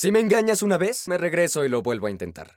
Si me engañas una vez, me regreso y lo vuelvo a intentar.